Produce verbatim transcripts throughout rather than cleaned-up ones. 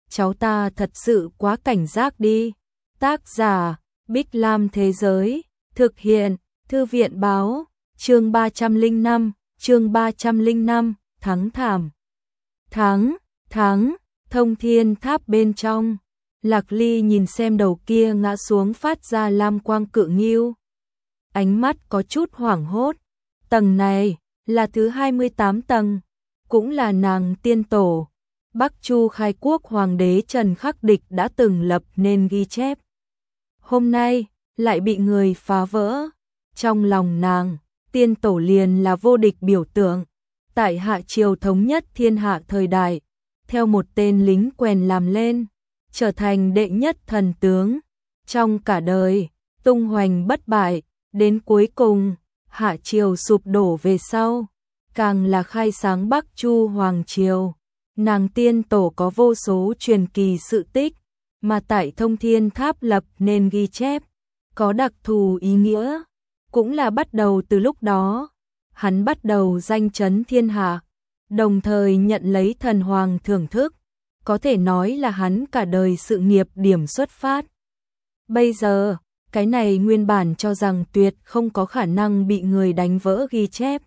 cháu ta thật sự quá cảnh giác đi. Tác giả, Bích Lam Thế Giới, thực hiện, Thư viện Báo, chương ba trăm lẻ năm, chương ba trăm lẻ năm, thắng thảm. Thắng, thắng, Thông Thiên Tháp bên trong. Lạc Ly nhìn xem đầu kia ngã xuống phát ra lam quang cự ngưu. Ánh mắt có chút hoảng hốt. Tầng này là thứ hai mươi tám tầng, cũng là nàng tiên tổ. Bắc Chu khai quốc hoàng đế Trần Khắc Địch đã từng lập nên ghi chép. Hôm nay lại bị người phá vỡ. Trong lòng nàng, tiên tổ liền là vô địch biểu tượng. Tại hạ triều thống nhất thiên hạ thời đại, theo một tên lính quèn làm lên, trở thành đệ nhất thần tướng. Trong cả đời, tung hoành bất bại, đến cuối cùng, hạ triều sụp đổ về sau, càng là khai sáng Bắc Chu hoàng triều. Nàng tiên tổ có vô số truyền kỳ sự tích, mà tại Thông Thiên Tháp lập nên ghi chép, có đặc thù ý nghĩa, cũng là bắt đầu từ lúc đó. Hắn bắt đầu danh chấn thiên hạ, đồng thời nhận lấy thần hoàng thưởng thức, có thể nói là hắn cả đời sự nghiệp điểm xuất phát. Bây giờ, cái này nguyên bản cho rằng tuyệt không có khả năng bị người đánh vỡ ghi chép.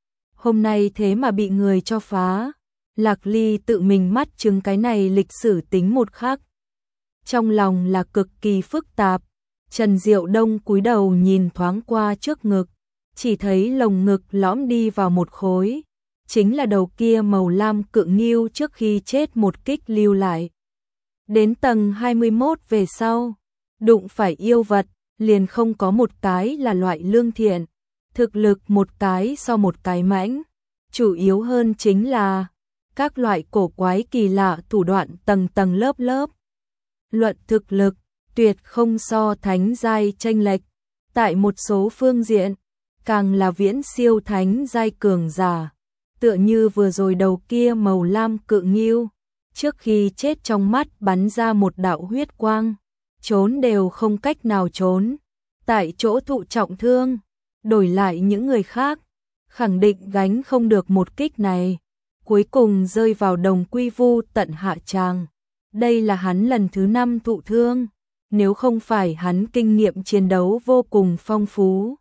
Hôm nay thế mà bị người cho phá. Lạc Ly tự mình mắt chứng cái này lịch sử tính một khắc. Trong lòng là cực kỳ phức tạp. Trần Diệu Đông cúi đầu nhìn thoáng qua trước ngực, chỉ thấy lồng ngực lõm đi vào một khối, chính là đầu kia màu lam cự ngưu trước khi chết một kích lưu lại. Đến tầng hai mươi mốt về sau, đụng phải yêu vật, liền không có một cái là loại lương thiện, thực lực một cái so một cái mãnh, chủ yếu hơn chính là các loại cổ quái kỳ lạ thủ đoạn tầng tầng lớp lớp. Luận thực lực, tuyệt không so thánh giai chênh lệch, tại một số phương diện, càng là viễn siêu thánh giai cường giả, tựa như vừa rồi đầu kia màu lam cự ngưu, trước khi chết trong mắt bắn ra một đạo huyết quang, trốn đều không cách nào trốn, tại chỗ thụ trọng thương, đổi lại những người khác, khẳng định gánh không được một kích này, cuối cùng rơi vào đồng quy vu tận hạ tràng. Đây là hắn lần thứ năm thụ thương, nếu không phải hắn kinh nghiệm chiến đấu vô cùng phong phú,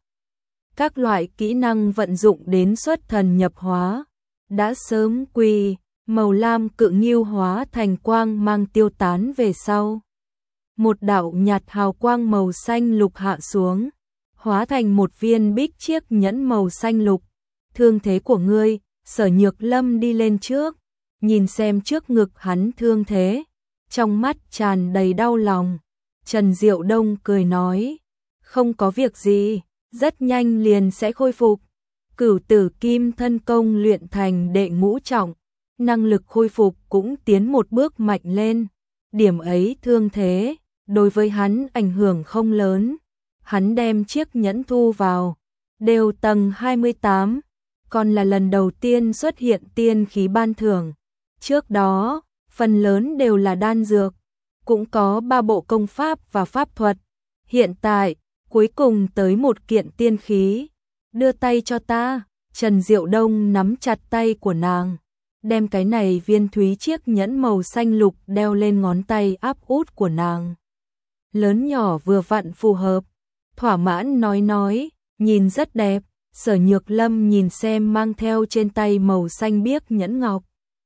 các loại kỹ năng vận dụng đến xuất thần nhập hóa, đã sớm quỳ. Màu lam cự ngưu hóa thành quang mang tiêu tán về sau. Một đạo nhạt hào quang màu xanh lục hạ xuống, hóa thành một viên bích chiếc nhẫn màu xanh lục. Thương thế của ngươi, Sở Nhược Lâm đi lên trước, nhìn xem trước ngực hắn thương thế, trong mắt tràn đầy đau lòng. Trần Diệu Đông cười nói, không có việc gì, rất nhanh liền sẽ khôi phục. Cửu tử kim thân công luyện thành đệ ngũ trọng, năng lực khôi phục cũng tiến một bước mạnh lên. Điểm ấy thương thế, đối với hắn ảnh hưởng không lớn. Hắn đem chiếc nhẫn thu vào, đều tầng hai mươi tám, còn là lần đầu tiên xuất hiện tiên khí ban thưởng. Trước đó, phần lớn đều là đan dược, cũng có ba bộ công pháp và pháp thuật. Hiện tại, cuối cùng tới một kiện tiên khí. Đưa tay cho ta. Trần Diệu Đông nắm chặt tay của nàng, đem cái này viên thúy chiếc nhẫn màu xanh lục đeo lên ngón tay áp út của nàng. Lớn nhỏ vừa vặn phù hợp, thỏa mãn nói nói, nhìn rất đẹp. Sở Nhược Lâm nhìn xem mang theo trên tay màu xanh biếc nhẫn ngọc,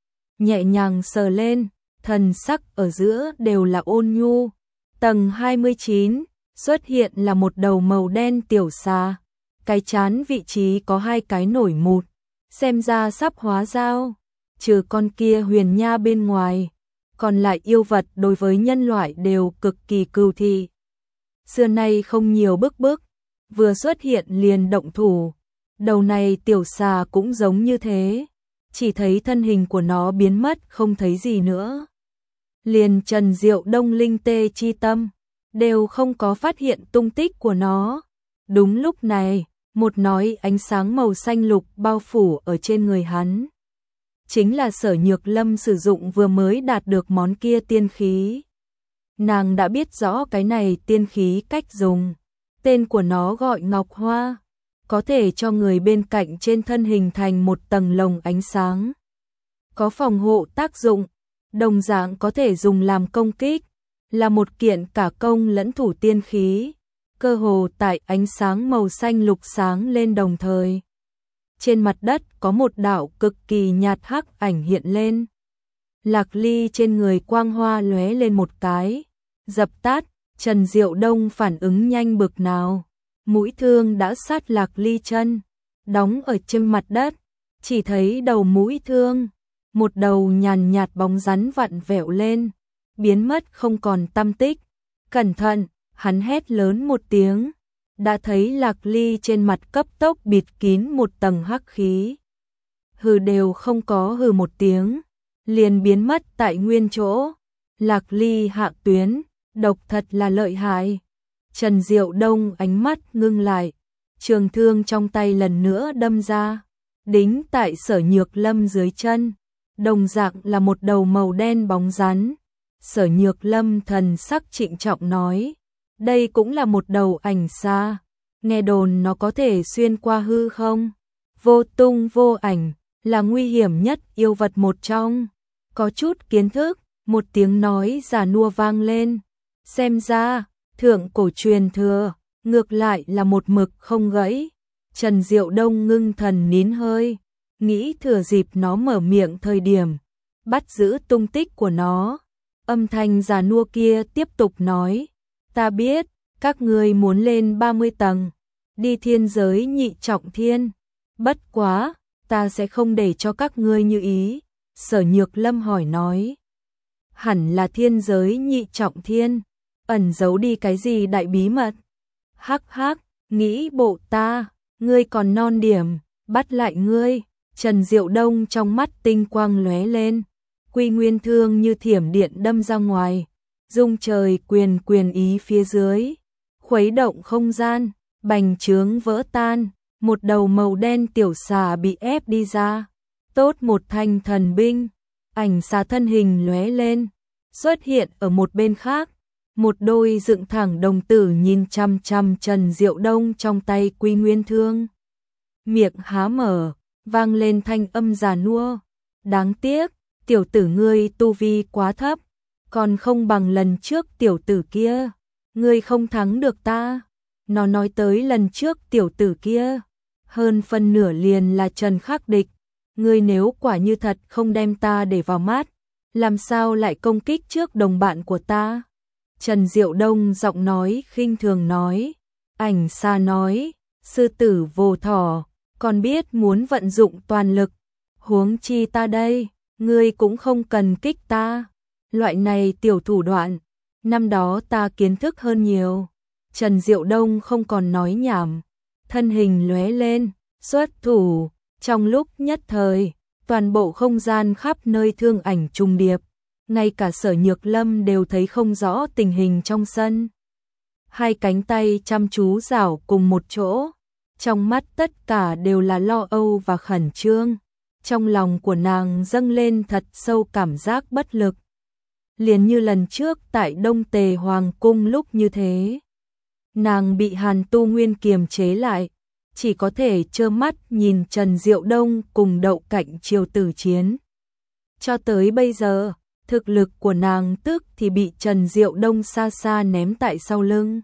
nhẹ nhàng sờ lên, thần sắc ở giữa đều là ôn nhu. Tầng hai mươi chín, xuất hiện là một đầu màu đen tiểu xà, cái chán vị trí có hai cái nổi mụt, xem ra sắp hóa dao. Trừ con kia huyền nha bên ngoài, còn lại yêu vật đối với nhân loại đều cực kỳ cừu thị. Xưa nay không nhiều bức bức, vừa xuất hiện liền động thủ. Đầu này tiểu xà cũng giống như thế, chỉ thấy thân hình của nó biến mất không thấy gì nữa. Liền Trần Diệu Đông linh tê chi tâm, đều không có phát hiện tung tích của nó. Đúng lúc này, một nói ánh sáng màu xanh lục bao phủ ở trên người hắn. Chính là Sở Nhược Lâm sử dụng vừa mới đạt được món kia tiên khí. Nàng đã biết rõ cái này tiên khí cách dùng. Tên của nó gọi Ngọc Hoa, có thể cho người bên cạnh trên thân hình thành một tầng lồng ánh sáng. Có phòng hộ tác dụng, đồng dạng có thể dùng làm công kích, là một kiện cả công lẫn thủ tiên khí, cơ hồ tại ánh sáng màu xanh lục sáng lên đồng thời. Trên mặt đất có một đạo cực kỳ nhạt hắc ảnh hiện lên. Lạc Ly trên người quang hoa lóe lên một cái, dập tắt. Trần Diệu Đông phản ứng nhanh bực nào, mũi thương đã sát Lạc Ly chân, đóng ở trên mặt đất, chỉ thấy đầu mũi thương, một đầu nhàn nhạt bóng rắn vặn vẹo lên, biến mất không còn tăm tích. Cẩn thận, hắn hét lớn một tiếng, đã thấy Lạc Ly trên mặt cấp tốc bịt kín một tầng hắc khí. Hừ đều không có hừ một tiếng, liền biến mất tại nguyên chỗ. Lạc Ly hạ tuyến, độc thật là lợi hại. Trần Diệu Đông ánh mắt ngưng lại, trường thương trong tay lần nữa đâm ra, đính tại Sở Nhược Lâm dưới chân, đồng dạng là một đầu màu đen bóng rắn. Sở Nhược Lâm thần sắc trịnh trọng nói, đây cũng là một đầu ảnh xa, nghe đồn nó có thể xuyên qua hư không, vô tung vô ảnh, là nguy hiểm nhất yêu vật một trong. Có chút kiến thức, một tiếng nói già nua vang lên. Xem ra, thượng cổ truyền thừa, ngược lại là một mực không gãy. Trần Diệu Đông ngưng thần nín hơi, nghĩ thừa dịp nó mở miệng thời điểm, bắt giữ tung tích của nó. Âm thanh già nua kia tiếp tục nói, ta biết, các ngươi muốn lên ba mươi tầng, đi thiên giới nhị trọng thiên. Bất quá, ta sẽ không để cho các ngươi như ý. Sở Nhược Lâm hỏi nói, hẳn là thiên giới nhị trọng thiên, ẩn giấu đi cái gì đại bí mật? Hắc hắc, nghĩ bộ ta, ngươi còn non điểm, bắt lại ngươi. Trần Diệu Đông trong mắt tinh quang lóe lên, Quy Nguyên thương như thiểm điện đâm ra ngoài, dung trời quyền quyền ý phía dưới, khuấy động không gian, bành trướng vỡ tan, một đầu màu đen tiểu xà bị ép đi ra. Tốt một thanh thần binh, ảnh xà thân hình lóe lên, xuất hiện ở một bên khác. Một đôi dựng thẳng đồng tử nhìn chăm chăm Trần Diệu Đông trong tay Quy Nguyên thương. Miệng há mở, vang lên thanh âm già nua. Đáng tiếc, tiểu tử ngươi tu vi quá thấp, còn không bằng lần trước tiểu tử kia. Ngươi không thắng được ta. Nó nói tới lần trước tiểu tử kia, hơn phân nửa liền là Trần Khắc Địch. Ngươi nếu quả như thật không đem ta để vào mắt, làm sao lại công kích trước đồng bạn của ta? Trần Diệu Đông giọng nói khinh thường nói, ảnh xa nói, sư tử vô thỏ, còn biết muốn vận dụng toàn lực, huống chi ta đây, ngươi cũng không cần kích ta. Loại này tiểu thủ đoạn, năm đó ta kiến thức hơn nhiều. Trần Diệu Đông không còn nói nhảm, thân hình lóe lên, xuất thủ. Trong lúc nhất thời, toàn bộ không gian khắp nơi thương ảnh trùng điệp, ngay cả Sở Nhược Lâm đều thấy không rõ tình hình trong sân. Hai cánh tay chăm chú giảo cùng một chỗ, trong mắt tất cả đều là lo âu và khẩn trương. Trong lòng của nàng dâng lên thật sâu cảm giác bất lực. Liền như lần trước tại Đông Tề Hoàng cung lúc như thế. Nàng bị Hàn Tu Nguyên kiềm chế lại, chỉ có thể trơ mắt nhìn Trần Diệu Đông cùng Đậu Cạnh Triều tử chiến. Cho tới bây giờ, thực lực của nàng tức thì bị Trần Diệu Đông xa xa ném tại sau lưng.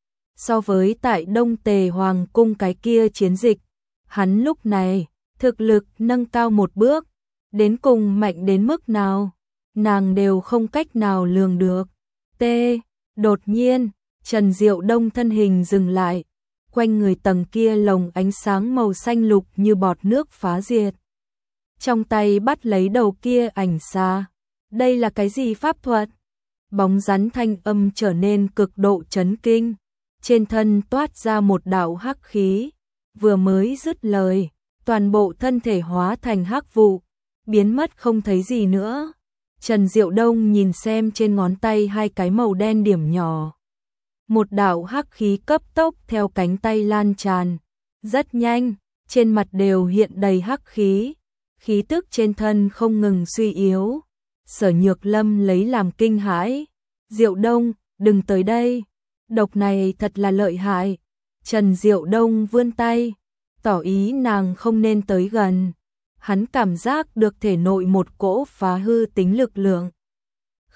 So với tại Đông Tề Hoàng cung cái kia chiến dịch, hắn lúc này, thực lực nâng cao một bước, đến cùng mạnh đến mức nào, nàng đều không cách nào lường được. T. Đột nhiên, Trần Diệu Đông thân hình dừng lại, quanh người tầng kia lồng ánh sáng màu xanh lục như bọt nước phá diệt. Trong tay bắt lấy đầu kia ảnh xa. Đây là cái gì pháp thuật? Bóng rắn thanh âm trở nên cực độ chấn kinh. Trên thân toát ra một đạo hắc khí. Vừa mới dứt lời, toàn bộ thân thể hóa thành hắc vụ, biến mất không thấy gì nữa. Trần Diệu Đông nhìn xem trên ngón tay hai cái màu đen điểm nhỏ. Một đạo hắc khí cấp tốc theo cánh tay lan tràn, rất nhanh, trên mặt đều hiện đầy hắc khí, khí tức trên thân không ngừng suy yếu. Sở Nhược Lâm lấy làm kinh hãi, Diệu Đông, đừng tới đây, độc này thật là lợi hại. Trần Diệu Đông vươn tay, tỏ ý nàng không nên tới gần. Hắn cảm giác được thể nội một cỗ phá hư tính lực lượng,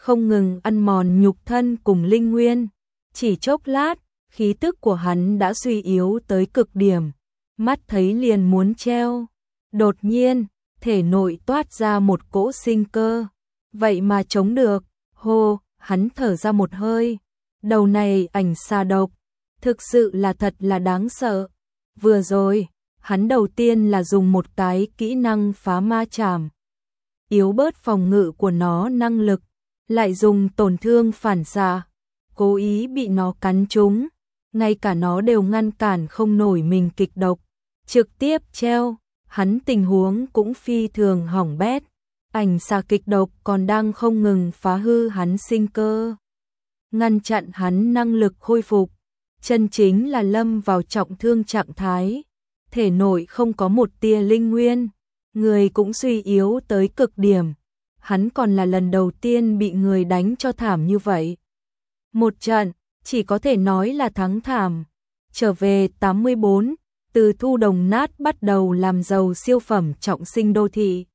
không ngừng ăn mòn nhục thân cùng linh nguyên. Chỉ chốc lát, khí tức của hắn đã suy yếu tới cực điểm, mắt thấy liền muốn treo. Đột nhiên, thể nội toát ra một cỗ sinh cơ, vậy mà chống được. Hô, hắn thở ra một hơi. Đầu này ảnh xà độc, thực sự là thật là đáng sợ. Vừa rồi, hắn đầu tiên là dùng một cái kỹ năng phá ma chảm, yếu bớt phòng ngự của nó năng lực, lại dùng tổn thương phản xạ, cố ý bị nó cắn trúng, ngay cả nó đều ngăn cản không nổi mình kịch độc, trực tiếp treo. Hắn tình huống cũng phi thường hỏng bét, ảnh xà kịch độc còn đang không ngừng phá hư hắn sinh cơ, ngăn chặn hắn năng lực khôi phục, chân chính là lâm vào trọng thương trạng thái, thể nội không có một tia linh nguyên, người cũng suy yếu tới cực điểm. Hắn còn là lần đầu tiên bị người đánh cho thảm như vậy. Một trận, chỉ có thể nói là thắng thảm. Trở về tám mươi bốn, từ thu đồng nát bắt đầu làm giàu siêu phẩm trọng sinh đô thị.